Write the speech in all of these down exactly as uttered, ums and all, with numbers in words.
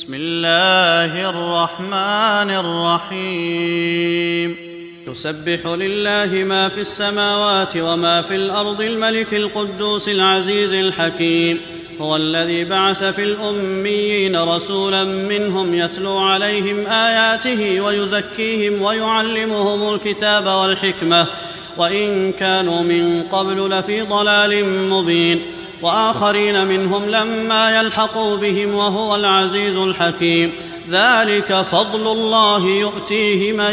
بسم الله الرحمن الرحيم يسبح لله ما في السماوات وما في الأرض الملك القدوس العزيز الحكيم هو الذي بعث في الأميين رسولا منهم يتلو عليهم آياته ويزكيهم ويعلمهم الكتاب والحكمة وإن كانوا من قبل لفي ضلال مبين وآخرين منهم لما يلحقوا بهم وهو العزيز الحكيم ذلك فضل الله يؤتيه من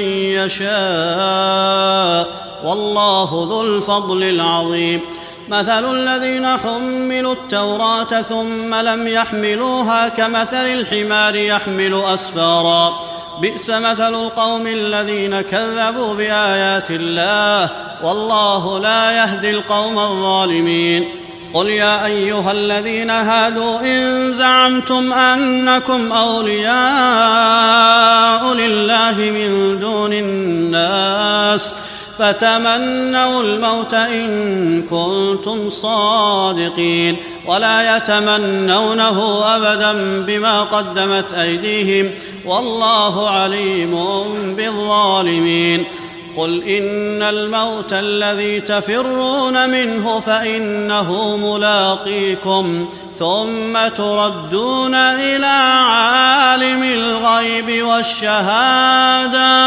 يشاء والله ذو الفضل العظيم مثل الذين حملوا التوراة ثم لم يحملوها كمثل الحمار يحمل أسفارا بئس مثل القوم الذين كذبوا بآيات الله والله لا يهدي القوم الظالمين قل يا أيها الذين هادوا إن زعمتم أنكم أولياء لله من دون الناس فتمنوا الموت إن كنتم صادقين ولا يتمنونه أبدا بما قدمت أيديهم والله عليم بالظالمين قل إن الموت الذي تفرون منه فإنه ملاقيكم ثم تردون إلى عالم الغيب والشهادة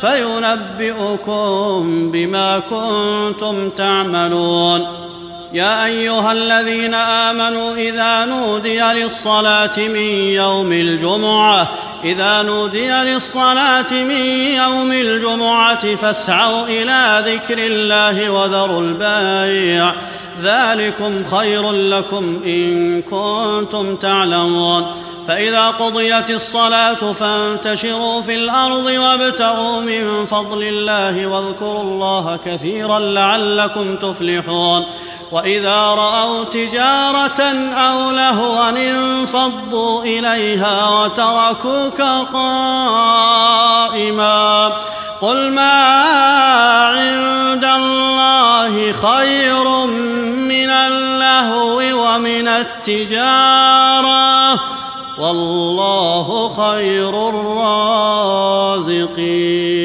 فينبئكم بما كنتم تعملون يا أيها الذين آمنوا إذا نودي للصلاة من يوم الجمعة إذا نودي للصلاة من يوم الجمعة فاسعوا إلى ذكر الله وذروا البيع ذلكم خير لكم إن كنتم تعلمون فإذا قضيت الصلاة فانتشروا في الأرض وابتغوا من فضل الله واذكروا الله كثيرا لعلكم تفلحون وإذا رأوا تجارة أو لهوا انفضوا إليها وتركوك قائما قل ما عند الله خير من اللهو ومن التجارة والله خير الرازقين.